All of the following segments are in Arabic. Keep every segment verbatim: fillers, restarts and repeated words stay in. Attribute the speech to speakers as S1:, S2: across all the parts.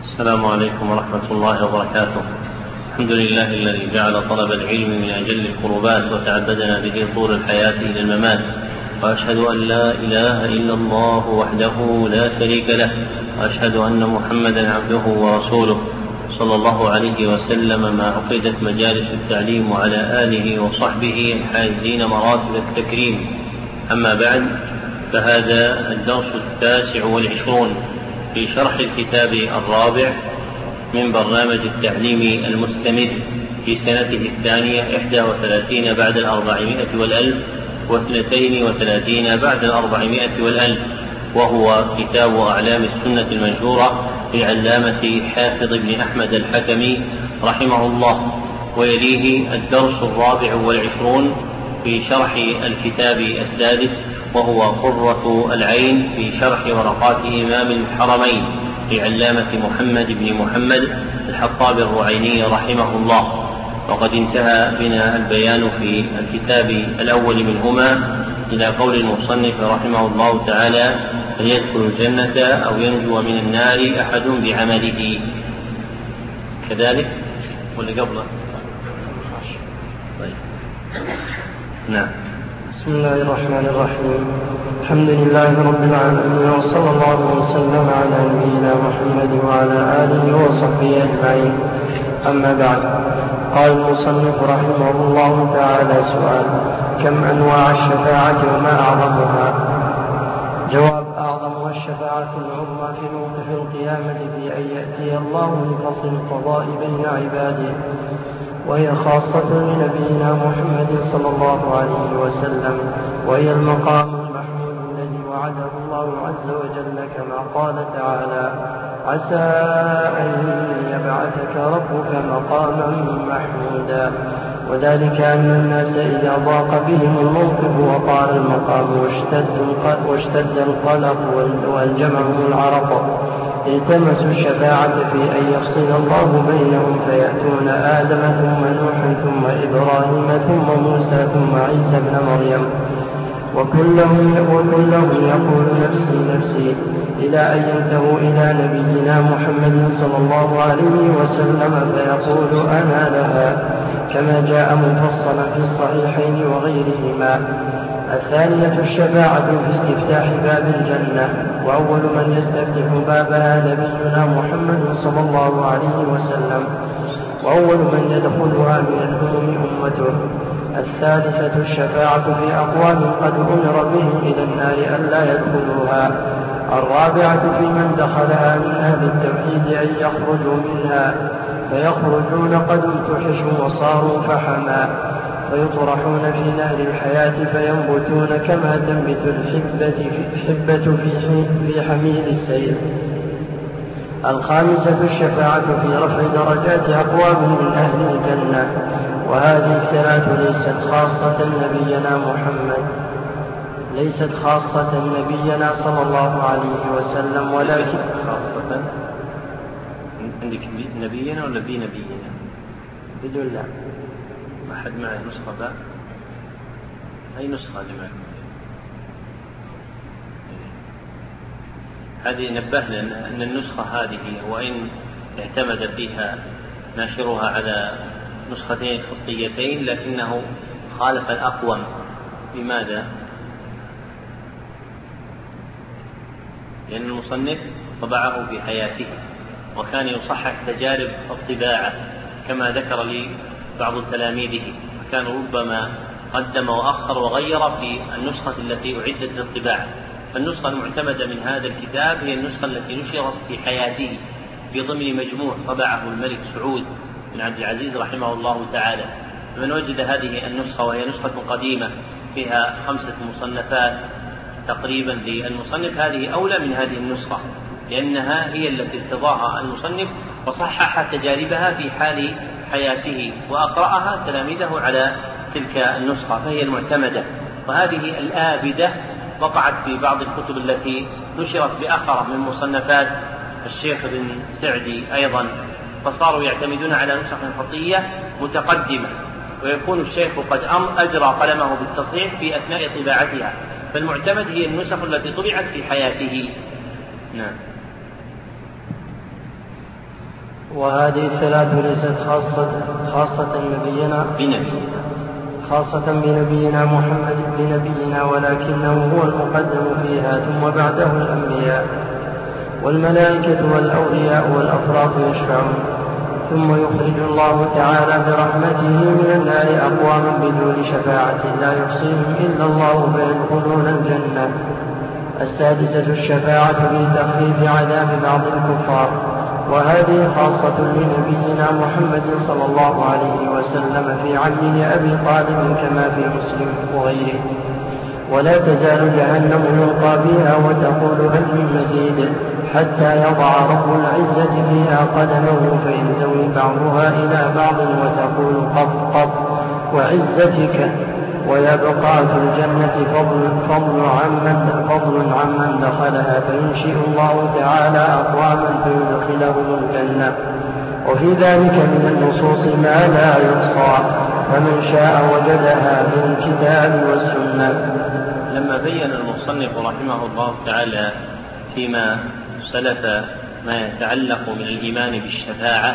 S1: السلام عليكم ورحمة الله وبركاته. الحمد لله الذي جعل طلب العلم من أجل القربات وتعبدنا به طول الحياة إلى الممات، وأشهد أن لا إله إلا الله وحده لا شريك له، وأشهد أن محمدا عبده ورسوله صلى الله عليه وسلم ما عقدت مجالس التعليم وعلى آله وصحبه الحائزين مراتب التكريم. أما بعد، فهذا الدرس التاسع والعشرون في شرح الكتاب الرابع من برنامج التعليم المستمر في سنته الثانية إحدى وثلاثين بعد الأربعمائة والألف واثنتين وثلاثين بعد الأربعمائة والألف، وهو كتاب أعلام السنة المنشورة لعلامة حافظ بن أحمد الحكمي رحمه الله. ويليه الدرس الرابع والعشرون في شرح الكتاب السادس، وهو قرة العين في شرح ورقات إمام الحرمين لعلامة محمد بن محمد الحطاب الرعيني رحمه الله. وقد انتهى بنا البيان في الكتاب الأول منهما إلى قول المصنف رحمه الله تعالى: أن يدخل الجنة أو ينجو من النار أحد بعمله. كذلك واللي قبله. طيب. نعم.
S2: بسم الله الرحمن الرحيم. الحمد لله رب العالمين، وصلى الله وسلم على نبينا محمد وعلى آله وصحبه أجمعين. أما بعد، قال المصنف رحمه الله تعالى: سؤال: كم أنواع الشفاعة وما أعظمها؟ جواب: أعظمها الشفاعة العظمى في موقف القيامة في أن يأتي الله لفصل القضاء بين عباده، وهي خاصة لنبينا محمد صلى الله عليه وسلم، وهي المقام المحمود الذي وعده الله عز وجل كما قال تعالى: عسى أن يبعثك ربك مقاما محمودا. وذلك أن الناس إذا ضاق بهم الموقف وطال المقام واشتد القلق والجمعهم العرق، التمسوا الشفاعة في أن يفصل الله بينهم، فيأتون آدم ثم نوح ثم إبراهيم ثم موسى ثم عيسى ابن مريم، وكلهم, وكلهم يقول نفسي نفسي، إلى أن ينتهوا إلى نبينا محمد صلى الله عليه وسلم فيقول أنا لها، كما جاء مفصلا في الصحيحين وغيرهما. الثانية الشفاعة في استفتاح باب الجنة، وأول من يستفتح بابها نبينا محمد صلى الله عليه وسلم، وأول من يدخلها من الأمم أمته. الثالثة الشفاعة في أقوام قد أمر بهم إلى النار ألا يدخلوها. الرابعة في من دخلها من أهل التوحيد أن يخرجوا منها، فيخرجون قد امتحشوا وصاروا فحما، فيطرحون في نهر الحياة فينبتون كما تنبت الحبة في, في حميل السيل. الخامسة الشفاعة في رفع درجات أقوام من أهل الجنة، وهذه الثلاث ليست خاصة نبينا محمد ليست خاصة نبينا صلى الله عليه وسلم، ولكن
S1: خاصة عندك نبينا ولا بي نبينا؟
S2: بدون لا.
S1: ما حد معه نسخة باء؟ أي نسخة اللي معكم؟ هذه نبهنا أن النسخة هذه وإن اعتمد فيها ناشرها على نسختين خطيتين، لكنه خالف الأقوم. لماذا؟ لأن المصنف طبعه في حياته، وكان يصحح تجارب الطباعة كما ذكر لي بعض تلاميذه، فكان ربما قدم وأخر وغير في النسخة التي أعدت للطباعة. فالنسخة المعتمدة من هذا الكتاب هي النسخة التي نشرت في حياته في ضمن مجموع طبعه الملك سعود بن عبد العزيز رحمه الله تعالى. فمن وجد هذه النسخة وهي نسخة قديمة فيها خمسة مصنفات تقريبا للمصنف، هذه أولى من هذه النسخة، لأنها هي التي ارتضاها المصنف وصحح تجاربها في حال حياته، وأقرأها تلاميذه على تلك النسخة، فهي المعتمدة. وهذه الآبدة وقعت في بعض الكتب التي نشرت بأخر من مصنفات الشيخ بن سعدي أيضا، فصاروا يعتمدون على نسخ خطية متقدمة، ويكون الشيخ قد أجرى قلمه بالتصحيح في أثناء طباعتها، فالمعتمد هي النسخ التي طبعت في حياته. نعم.
S2: وهذه الثلاث ليست خاصة خاصة نبينا
S1: بنبي
S2: خاصة بنبينا محمد بنبينا ولكنه هو المقدم فيها، ثم بعده الأنبياء والملائكة والأولياء والأفراد يشفعون، ثم يخرج الله تعالى برحمته من النار أقواما بدون شفاعة لا يحصيهم إلا الله فيدخلون الجنة. السادسة الشفاعة في تخفيف عذاب بعض الكفار، وهذه خاصة لنبينا محمد صلى الله عليه وسلم في عمه أبي طالب كما في مسلم وغيره. ولا تزال جهنم يلقى بها وتقول هل من مزيد حتى يضع رب العزة فيها قدمه فينزوي بعضها إلى بعض وتقول قط قط وعزتك، ويبقى في الجنة فضل, فضل, عمن فضل عمن دخلها، فينشئ الله تعالى أقواما فيدخلهم الجنة. وفي ذلك من النصوص ما لا يحصى، فمن شاء وجدها من الكتاب والسنة.
S1: لما بين المصنف رحمه الله تعالى فيما سلف ما يتعلق من الإيمان بالشفاعة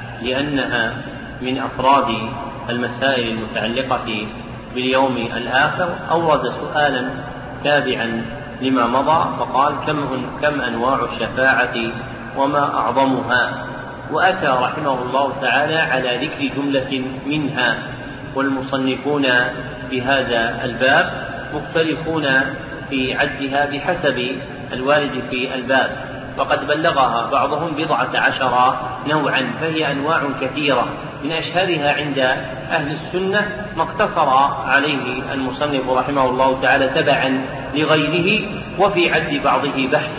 S1: لأنها من أفراد المسائل المتعلقة باليوم الآخر، أورد سؤالا تابعا لما مضى فقال كم, كم أنواع الشفاعة وما أعظمها، وأتى رحمه الله تعالى على ذكر جملة منها. والمصنفون في هذا الباب مختلفون في عدها بحسب الوارد في الباب، وقد بلغها بعضهم بضعة عشر نوعا، فهي أنواع كثيرة. من أشهرها عند أهل السنة ما اقتصر عليه المصنف رحمه الله تعالى تبعا لغيره، وفي عد بعضه بحث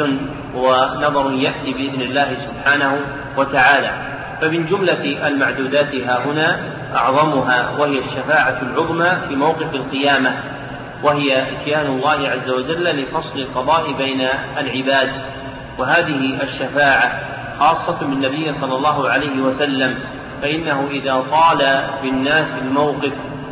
S1: ونظر يأتي بإذن الله سبحانه وتعالى. فمن جملة المعدودات ها هنا أعظمها وهي الشفاعة العظمى في موقف القيامة، وهي إتيان الله عز وجل لفصل القضاء بين العباد. وهذه الشفاعة خاصة بالنبي صلى الله عليه وسلم، فإنه إذا طال بالناس الموقف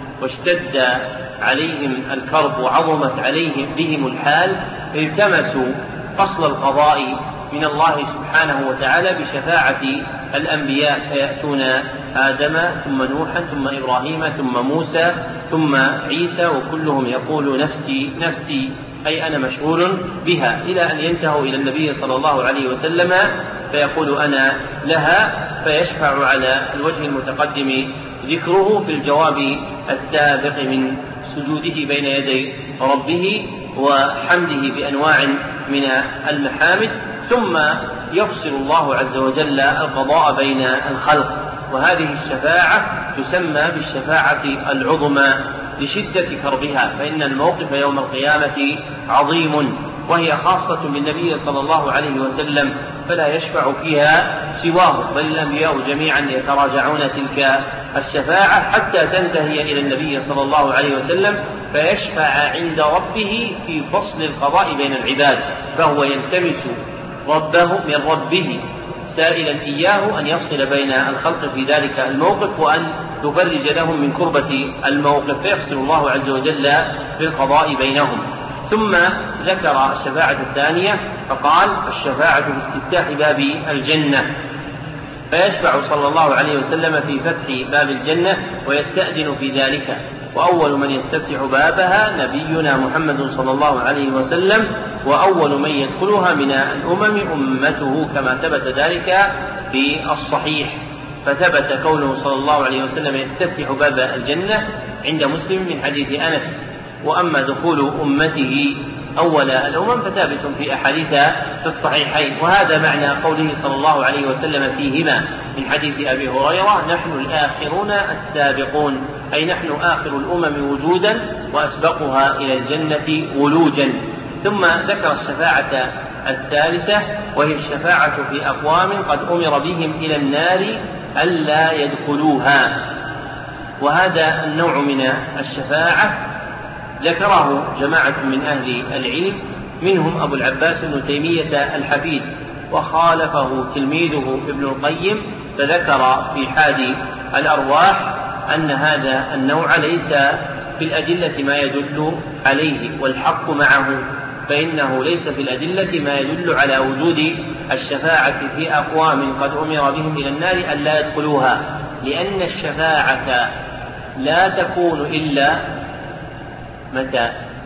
S1: واشتد عليهم الكرب وعظمت عليهم بهم الحال التمسوا فصل القضاء من الله سبحانه وتعالى بشفاعة الأنبياء، فيأتون آدم ثم نوحا ثم إبراهيم ثم موسى ثم عيسى، وكلهم يقول نفسي نفسي أي أنا مشغول بها، إلى أن ينتهوا إلى النبي صلى الله عليه وسلم فيقول أنا لها، فيشفع على الوجه المتقدم ذكره في الجواب السابق من سجوده بين يدي ربه وحمده بأنواع من المحامد، ثم يفصل الله عز وجل القضاء بين الخلق. وهذه الشفاعة تسمى بالشفاعة العظمى لشدة كربها، فإن الموقف يوم القيامة عظيم، وهي خاصة بالنبي صلى الله عليه وسلم فلا يشفع فيها سواه، بل الأنبياء جميعا يتراجعون تلك الشفاعة حتى تنتهي إلى النبي صلى الله عليه وسلم فيشفع عند ربه في فصل القضاء بين العباد، فهو يلتمس ربه من ربه سائلا إياه أن يفصل بين الخلق في ذلك الموقف وأن يفرج لهم من كربة الموقف، فيفصل الله عز وجل في القضاء بينهم. ثم ذكر الشفاعة الثانية فقال الشفاعة في استفتاح باب الجنة، فيشفع صلى الله عليه وسلم في فتح باب الجنة ويستأذن في ذلك، وأول من يستفتح بابها نبينا محمد صلى الله عليه وسلم، وأول من يدخلها من الأمم أمته كما ثبت ذلك في الصحيح. فثبت قوله صلى الله عليه وسلم يستفتح باب الجنة عند مسلم من حديث أنس. وأما دخول أمته أول الأمم فثابت في أحاديث في الصحيحين، وهذا معنى قوله صلى الله عليه وسلم فيهما من حديث أبي هريرة نحن الآخرون السابقون، أي نحن آخر الأمم وجودا وأسبقها إلى الجنة ولوجا. ثم ذكر الشفاعة الثالثة وهي الشفاعة في أقوام قد أمر بهم إلى النار ألا يدخلوها، وهذا النوع من الشفاعة ذكره جماعة من أهل العلم منهم أبو العباس بن تيمية الحفيد، وخالفه تلميذه ابن القيم، فذكر في حادي الأرواح أن هذا النوع ليس في الأدلة ما يدل عليه، والحق معه، فإنه ليس في الأدلة ما يدل على وجود الشفاعة في أقوام قد أمر بهم إلى النار أن لا يدخلوها، لأن الشفاعة لا تكون إلا متى؟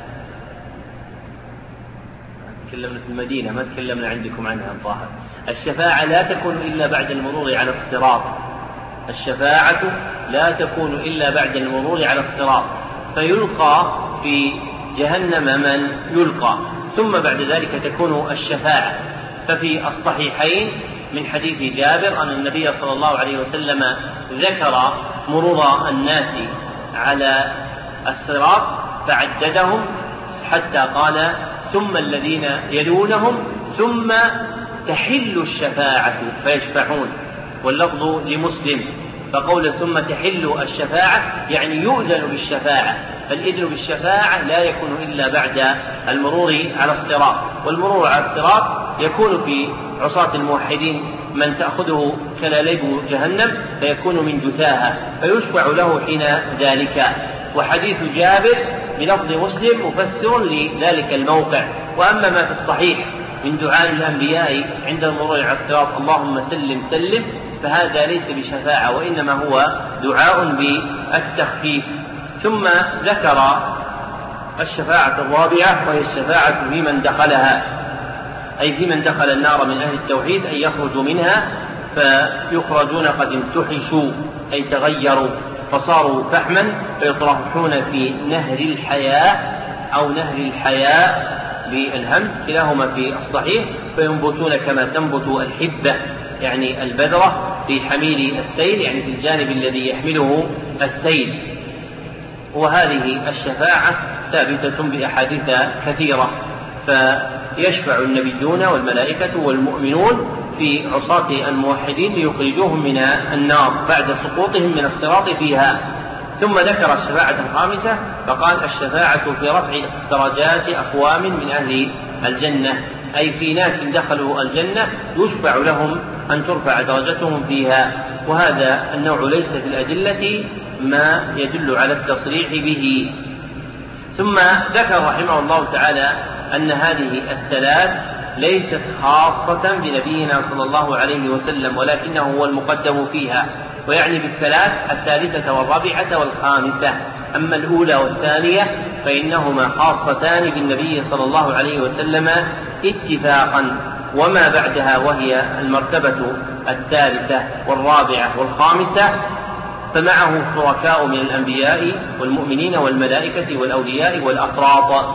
S1: تكلمنا في المدينة، ما تكلمنا عندكم عنها الظاهر. الشفاعة لا تكون إلا بعد المرور على الصراط، الشفاعة لا تكون إلا بعد المرور على الصراط، فيلقى في جهنم من يلقى، ثم بعد ذلك تكون الشفاعة. ففي الصحيحين من حديث جابر أن النبي صلى الله عليه وسلم ذكر مرور الناس على الصراط فعددهم حتى قال ثم الذين يلونهم ثم تحل الشفاعة فيشفعون، واللفظ لمسلم، فقول ثم تحل الشفاعة يعني يؤذن بالشفاعة، فالإذن بالشفاعة لا يكون إلا بعد المرور على الصراط، والمرور على الصراط يكون في عصاة الموحدين من تأخذه كلاليب جهنم فيكون من جثاها فيشفع له حين ذلك. وحديث جابر بلفظ مسلم مفسر لذلك الموقع. وأما ما في الصحيح من دعاء الأنبياء عند المرور على الصراط اللهم سلم سلم فهذا ليس بشفاعة، وإنما هو دعاء بالتخفيف. ثم ذكر الشفاعة الرابعة وهي الشفاعة في من دخلها، أي في من دخل النار من أهل التوحيد أن يخرجوا منها فيخرجون قد امتحشوا أي تغيروا فصاروا فحما فيطرحون في نهر الحياة أو نهر الحياة بالهمس كلاهما في الصحيح، فينبتون كما تنبت الحبة يعني البذرة في حميل السيل، يعني في الجانب الذي يحمله السيل. وهذه الشفاعة ثابتة بأحاديث كثيرة، فيشفع النبيون والملائكة والمؤمنون في عصاة الموحدين ليخرجوهم من النار بعد سقوطهم من الصراط فيها. ثم ذكر الشفاعة الخامسة فقال الشفاعة في رفع درجات أقوام من أهل الجنة، أي في ناس دخلوا الجنة يشفع لهم أن ترفع درجتهم فيها، وهذا النوع ليس في الأدلة ما يدل على التصريح به. ثم ذكر رحمه الله تعالى أن هذه الثلاث ليست خاصة بنبينا صلى الله عليه وسلم، ولكنه هو المقدم فيها، ويعني بالثلاث الثالثة والرابعة والخامسة. أما الأولى والثانية فإنهما خاصتان بالنبي صلى الله عليه وسلم اتفاقا، وما بعدها وهي المرتبة الثالثة والرابعة والخامسة فمعه شركاء من الأنبياء والمؤمنين والملائكة والأولياء والأقراط.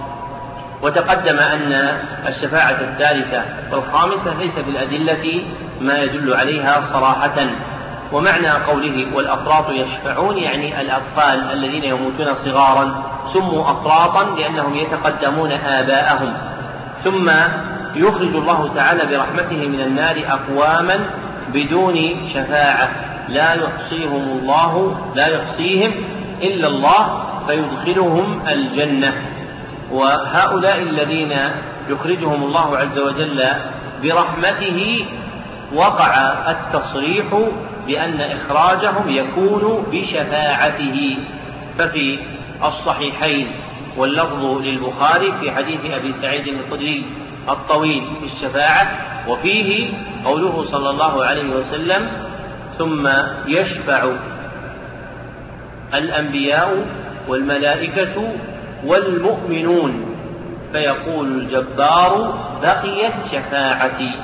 S1: وتقدم أن الشفاعة الثالثة والخامسة ليس بالأدلة ما يدل عليها صراحة. ومعنى قوله والأقراط يشفعون يعني الأطفال الذين يموتون صغارا سموا أقراطا لأنهم يتقدمون آباءهم. ثم يخرج الله تعالى برحمته من النار أقواما بدون شفاعة لا يحصيهم الله لا يحصيهم إلا الله فيدخلهم الجنة. وهؤلاء الذين يخرجهم الله عز وجل برحمته وقع التصريح بأن إخراجهم يكون بشفاعته. ففي الصحيحين واللفظ للبخاري في حديث أبي سعيد الخدري الطويل في الشفاعة، وفيه قوله صلى الله عليه وسلم ثم يشفع الأنبياء والملائكة والمؤمنون فيقول الجبار بقيت شفاعتي.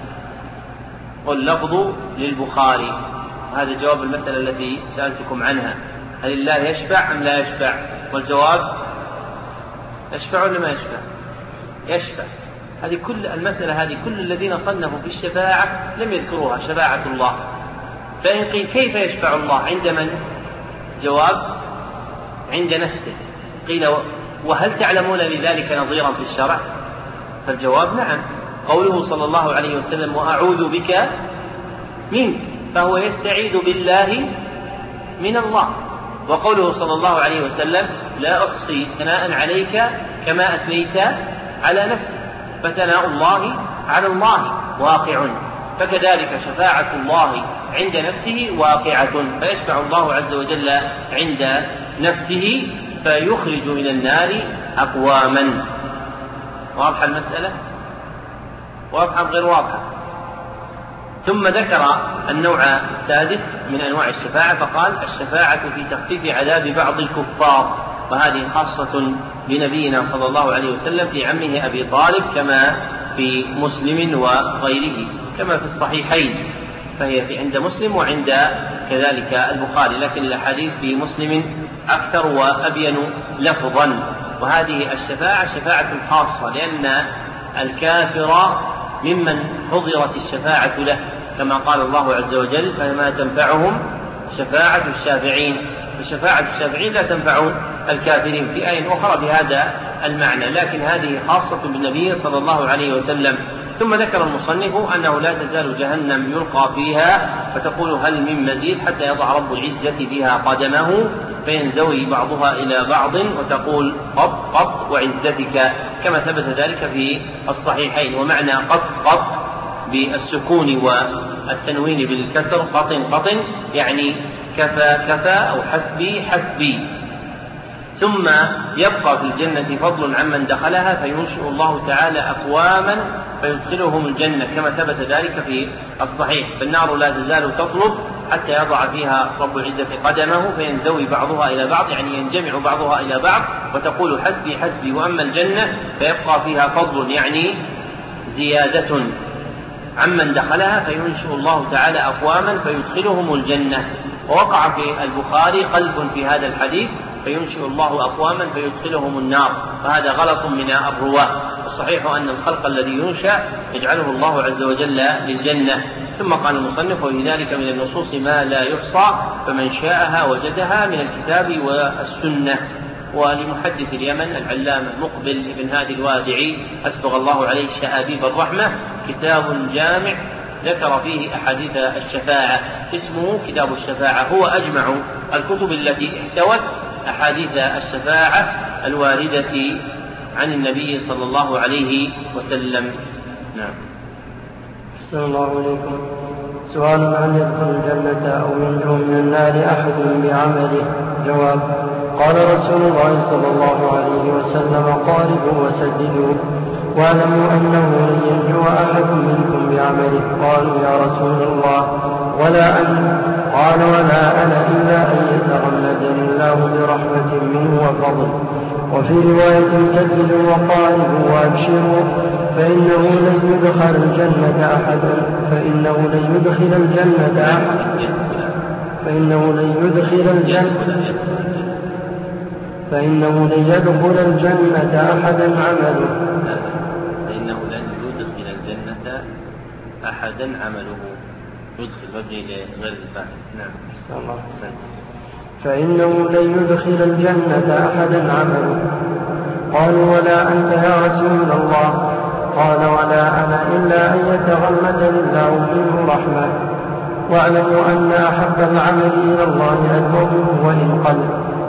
S1: واللفظ للبخاري. هذا جواب المسألة التي سألتكم عنها، هل الله يشفع أم لا يشفع؟ والجواب يشفع ولا ما يشفع؟ يشفع. هذه كل المسألة هذه كل الذين صنفوا في الشفاعة لم يذكروها شفاعة الله. فإن قيل كيف يشفع الله عند من؟ جواب عند نفسه. قيل وهل تعلمون لذلك نظيرا في الشرع؟ فالجواب نعم، قوله صلى الله عليه وسلم وأعوذ بك منك فهو يستعيذ بالله من الله. وقوله صلى الله عليه وسلم لا أحصي ثناء عليك كما أثنيت على نفسك فثناء الله على الله واقع. فكذلك شفاعة الله عند نفسه واقعة، فيشفع الله عز وجل عند نفسه فيخرج من النار أقواما. واضح المسألة؟ وأفهم غير واضحة. ثم ذكر النوع السادس من أنواع الشفاعة فقال: الشفاعة في تخفيف عذاب بعض الكفار، وهذه خاصة بنبينا صلى الله عليه وسلم في عمه أبي طالب كما في مسلم وغيره كما في الصحيحين، فهي في عند مسلم وعند كذلك البخاري، لكن الحديث في مسلم أكثر وأبين لفظا. وهذه الشفاعة شفاعة خاصة، لأن الكافر ممن حضرت الشفاعة له، كما قال الله عز وجل: فما تنفعهم شفاعة الشافعين. فشفاعة الشافعين لا تنفع الكافرين في آية أخرى بهذا المعنى، لكن هذه خاصة بالنبي صلى الله عليه وسلم. ثم ذكر المصنف أنه لا تزال جهنم يلقى فيها فتقول: هل من مزيد؟ حتى يضع رب العزة بها قدمه فينزوي بعضها إلى بعض وتقول: قط قط وعزتك، كما ثبت ذلك في الصحيحين. ومعنى قط قط بالسكون والتنوين بالكسر قط قط يعني كفى كفى أو حسبي حسبي. ثم يبقى في الجنة فضل عمن دخلها فينشئ الله تعالى أقواما فيدخلهم الجنة، كما ثبت ذلك في الصحيح. فالنار لا تزال تطلب حتى يضع فيها رب العزة قدمه فينزوي بعضها إلى بعض، يعني ينجمع بعضها إلى بعض وتقول: حسبي حسبي. وأما الجنة فيبقى فيها فضل يعني زيادة عمن دخلها فينشئ الله تعالى أقواما فيدخلهم الجنة. ووقع في البخاري قلب في هذا الحديث: فينشئ الله أقواما فيدخلهم النار، فهذا غلط من الرواة. الصحيح أن الخلق الذي ينشأ يجعله الله عز وجل للجنة. ثم قال المصنف: وفي ذلك من النصوص ما لا يحصى، فمن شاءها وجدها من الكتاب والسنة. ولمحدث اليمن العلامة مقبل بن هادي الوادعي أسبغ الله عليه شآبيب الرحمة كتاب جامع ذكر فيه أحاديث الشفاعة، اسمه كتاب الشفاعة، هو أجمع الكتب التي احتوت أحاديث الشفاعة الواردة عن النبي صلى الله عليه وسلم. نعم.
S2: أحسن الله عليكم. سؤال: هل يدخل الجنة أو ينجو من النار أحد بعمله؟ جواب: قال رسول الله صلى الله عليه وسلم: قاربوا وسددوا واعلموا أنه لن ينجو أحد منكم بعمله. قالوا: يا رسول الله ولا أنت؟ قال: ولا أنا إلا أن يتغمدني الله برحمة منه وفضل. وفي رواية: سددوا وقاربوا وأبشروا فإنه لن يدخل الجنة أحدا فإنه لن يدخل الجنة أحد فإنه لن يدخل الجنة فإنه لن يدخل الجنة أحدا عمله
S1: فإنه لن يدخل الجنة أحدا عمله يدخل مبني لغير الفاعل. نعم.
S2: الله فإنه لن يدخل الجنة أحدا عمله. قالوا: ولا أنت يا رسول الله؟ قال: ولا أنا إلا أن يتغمدني الله منه رحمة. واعلموا أن أحب العمل إلى الله أدومه وإن قل.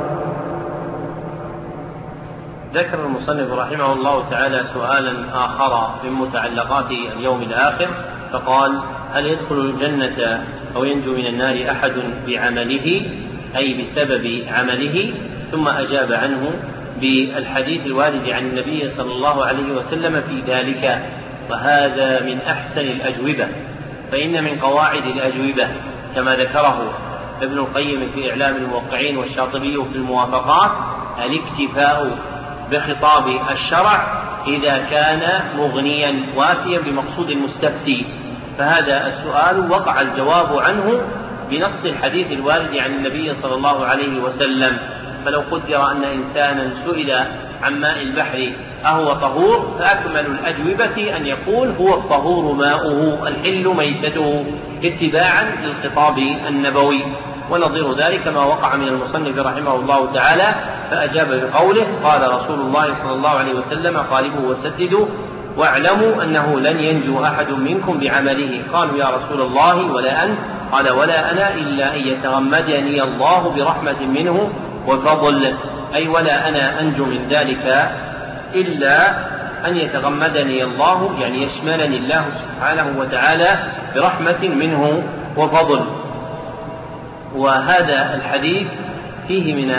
S1: ذكر المصنف رحمه الله تعالى سؤالا آخر من متعلقات اليوم الآخر فقال: هل يدخل الجنة أو ينجو من النار أحد بعمله أي بسبب عمله؟ ثم أجاب عنه بالحديث الوارد عن النبي صلى الله عليه وسلم في ذلك، وهذا من أحسن الأجوبة. فإن من قواعد الأجوبة كما ذكره ابن القيم في إعلام الموقعين والشاطبي في الموافقات الاكتفاء بخطاب الشرع إذا كان مغنيا وافيا بمقصود المستفتي. فهذا السؤال وقع الجواب عنه بنص الحديث الوارد عن النبي صلى الله عليه وسلم. فلو قدر أن إنسانا سئل عن ماء البحر أهو طهور، فأكمل الأجوبة أن يقول: هو الطهور ماؤه الحل ميتته، اتباعا للخطاب النبوي. ونظير ذلك ما وقع من المصنف رحمه الله تعالى، فأجاب بقوله: قال رسول الله صلى الله عليه وسلم: قاربوا وسددوا واعلموا أنه لن ينجو أحد منكم بعمله. قالوا: يا رسول الله ولا أنت؟ قال: ولا أنا إلا أن يتغمدني الله برحمة منه وفضل، أي ولا أنا أنجو من ذلك إلا أن يتغمدني الله، يعني يشملني الله سبحانه وتعالى برحمة منه وفضل. وهذا الحديث فيه من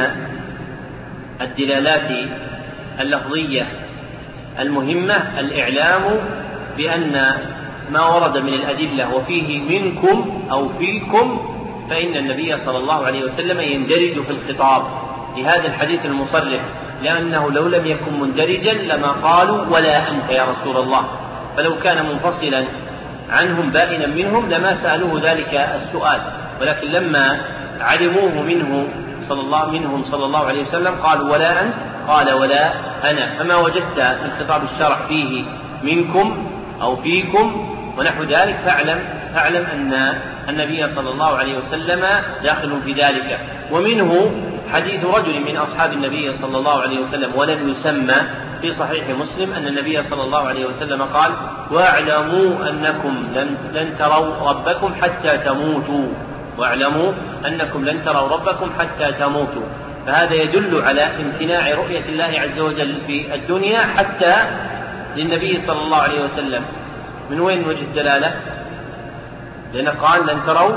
S1: الدلالات اللفظية المهمة الإعلام بأن ما ورد من الأدلة وفيه منكم أو فيكم فإن النبي صلى الله عليه وسلم يندرج في الخطاب لهذا الحديث المصرح، لأنه لو لم يكن مندرجا لما قالوا ولا أنت يا رسول الله، فلو كان منفصلا عنهم بائنا منهم لما سألوه ذلك السؤال، ولكن لما علموه منه صلى الله منهم صلى الله عليه وسلم قالوا ولا أنت، قال ولا أنا. فما وجدت من خطاب الشرع فيه منكم أو فيكم ونحو ذلك فاعلم, فاعلم أن النبي صلى الله عليه وسلم داخل في ذلك. ومنه حديث رجل من أصحاب النبي صلى الله عليه وسلم ولم يسمى في صحيح مسلم أن النبي صلى الله عليه وسلم قال واعلموا أنكم لن, لن تروا ربكم حتى تموتوا، واعلموا أنكم لن تروا ربكم حتى تموتوا. فهذا يدل على امتناع رؤية الله عز وجل في الدنيا حتى للنبي صلى الله عليه وسلم. من وين وجه الدلالة؟ لأنه قال لن تروا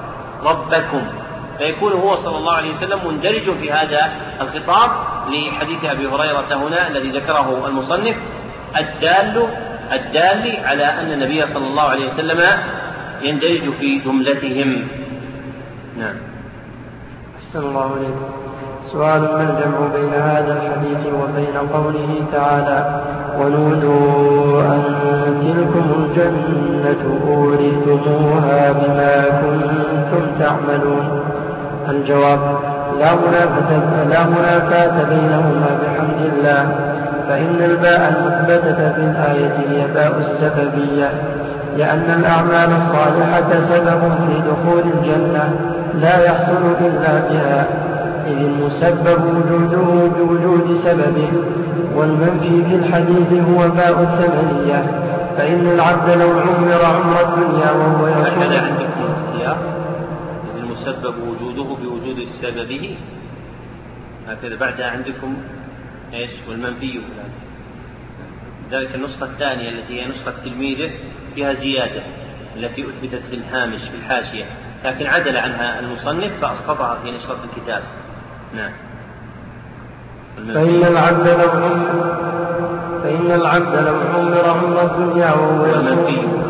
S1: ربكم، فيكون هو صلى الله عليه وسلم مندرج في هذا الخطاب لحديث أبي هريرة هنا الذي ذكره المصنف الدال الدال على أن النبي صلى الله عليه وسلم يندرج في جملتهم. نعم.
S2: أحسن الله عليكم. سؤال: ما الجمع بين هذا الحديث وبين قوله تعالى ونودوا أن تلكم الجنة أورثتموها بما كنتم تعملون؟ الجواب: لا منافاة, لا منافاة بينهما بحمد الله، فإن الباء المثبتة في الآية هي باء السببية، لأن الأعمال الصالحة سبب في دخول الجنة لا يحصل إلا بها، إذ المسبب وجوده بوجود سببه. والمنفي في الحديث هو باء الثمنية، فإن العبد لو عمر عمر الدنيا وهو يصوم.
S1: هكذا عندكم السياق، إذ المسبب وجوده بوجود سببه، هكذا بعدها عندكم إيش؟ والمنفي. ذلك النسخة الثانية التي هي نسخة تلميذه فيها زيادة التي أثبتت في الهامش في الحاشية، لكن عدل عنها المصنف فأسقطها في نسخة الكتاب. نعم.
S2: فإن العبد لو عمر فإن العبد لو عمر عمر الدنيا وهو يصوم.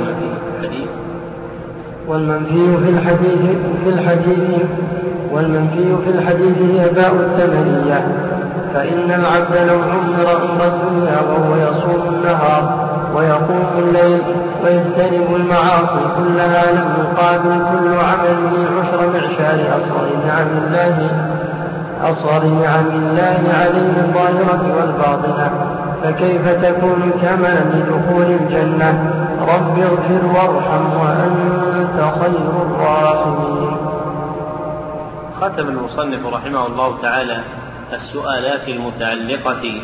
S2: والمنفي في الحديث في الحديث والمنفي في الحديث هي باء الثمنية، فإن العبد لو عمر عمر الدنيا وهو يصوم النهار ويقوم الليل ويجتنب المعاصي كلها لم يقابل كل عمله عشر معشار أصغر نعم الله أصغر نعم الله عليه الظاهرة والباطنة، فكيف تكون كما لدخول الجنة؟ رب اغفر وارحم وأنت خير الراحمين.
S1: ختم المصنف رحمه الله تعالى السؤالات المتعلقة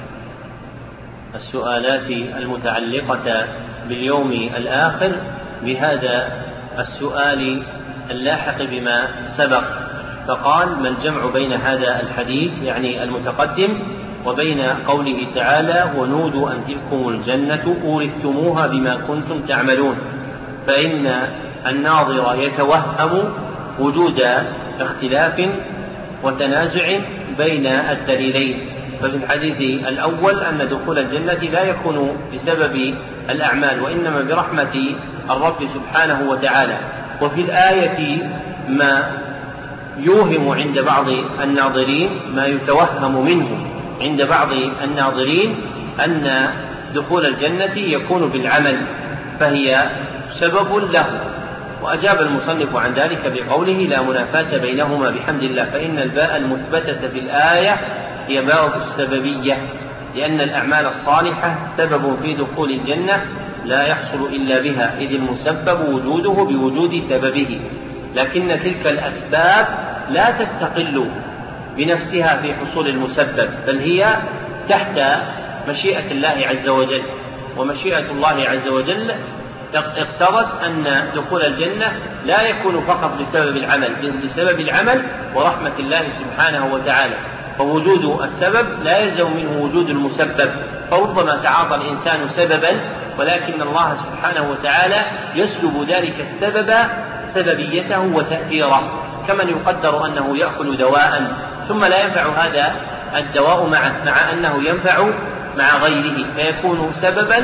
S1: السؤالات المتعلقة باليوم الآخر بهذا السؤال اللاحق بما سبق، فقال: ما الجمع بين هذا الحديث يعني المتقدم وبين قوله تعالى ونودوا أن تلكم الجنة أورثتموها بما كنتم تعملون؟ فإن الناظر يتوهم وجود اختلاف وتنازع بين الدليلين. ففي الحديث الأول أن دخول الجنة لا يكون بسبب الأعمال وإنما برحمة الرب سبحانه وتعالى. وفي الآية ما يوهم عند بعض الناظرين، ما يتوهم منه عند بعض الناظرين أن دخول الجنة يكون بالعمل، فهي سبب له. وأجاب المصنف عن ذلك بقوله لا منافاة بينهما بحمد الله، فإن الباء المثبتة في الآية هي باء السببية، لأن الأعمال الصالحة سبب في دخول الجنة لا يحصل إلا بها، إذ المسبب وجوده بوجود سببه، لكن تلك الأسباب لا تستقل بنفسها في حصول المسبب، بل هي تحت مشيئة الله عز وجل. ومشيئة الله عز وجل اقتضت أن دخول الجنة لا يكون فقط بسبب العمل، بل بسبب العمل ورحمة الله سبحانه وتعالى. فوجود السبب لا يلزم منه وجود المسبب، فربما تعاطى الإنسان سببا ولكن الله سبحانه وتعالى يسلب ذلك السبب سببيته وتأثيره، كمن يقدر أنه يأكل دواء ثم لا ينفع هذا الدواء معه مع أنه ينفع مع غيره، فيكون سببا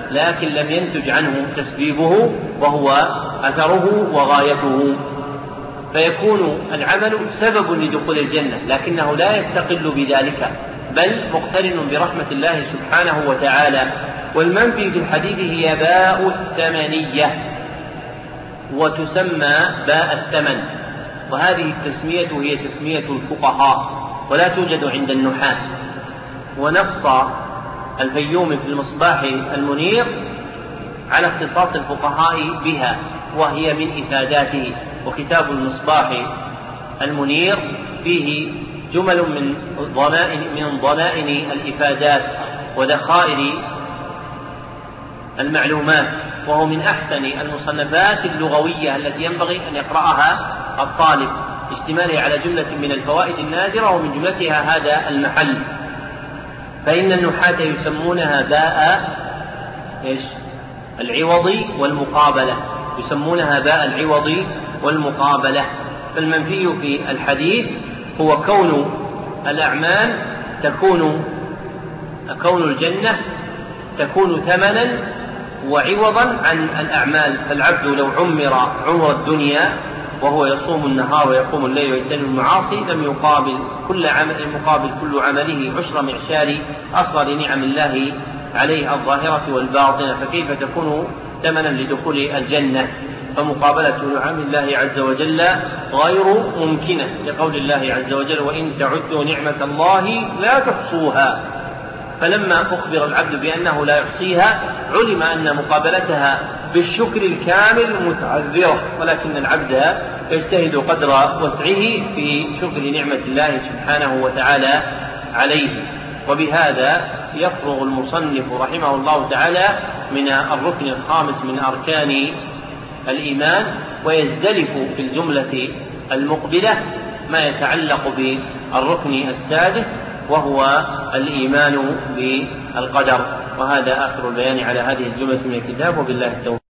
S1: لكن لم ينتج عنه تسبيبه وهو أثره وغايته، فيكون العمل سبب لدخول الجنة لكنه لا يستقل بذلك، بل مقترن برحمة الله سبحانه وتعالى. والمنفي في الحديث هي باء الثمنية، وتسمى باء الثمن، وهذه التسمية هي تسمية الفقهاء ولا توجد عند النحاة. ونص الفيومي في المصباح المنير على اختصاص الفقهاء بها، وهي من إفاداته. وكتاب المصباح المنير فيه جمل من ضمائن من ضمائن الإفادات وذخائر المعلومات، وهو من أحسن المصنفات اللغوية التي ينبغي أن يقرأها الطالب، اشتماله على جملة من الفوائد النادرة ومن جملتها هذا المحل. فإن النحاة يسمونها باء إيش؟ العوض والمقابلة، يسمونها باء العوض والمقابلة. فالمنفي في الحديث هو كون الأعمال تكون كون الجنة تكون ثمنا وعوضا عن الأعمال. فالعبد لو عمر عمر الدنيا وهو يصوم النهار ويقوم الليل ويجتنب المعاصي لم يقابل كل عمل مقابل كل عمله عشر معشار أصغر نعم الله عليه الظاهرة والباطنة، فكيف تكون ثمنا لدخول الجنة؟ فمقابلة نعم الله عز وجل غير ممكنة، لقول الله عز وجل: وإن تعدوا نعمة الله لا تحصوها. فلما أخبر العبد بأنه لا يحصيها علم أن مقابلتها بالشكر الكامل متعذرة، ولكن العبد يجتهد قدر وسعه في شكر نعمة الله سبحانه وتعالى عليه. وبهذا يفرغ المصنف رحمه الله تعالى من الركن الخامس من أركان الإيمان، ويزدلف في الجملة المقبلة ما يتعلق بالركن السادس وهو الإيمان بالقدر. وهذا آخر البيان على هذه الجملة من الكتاب، وبالله التوفيق.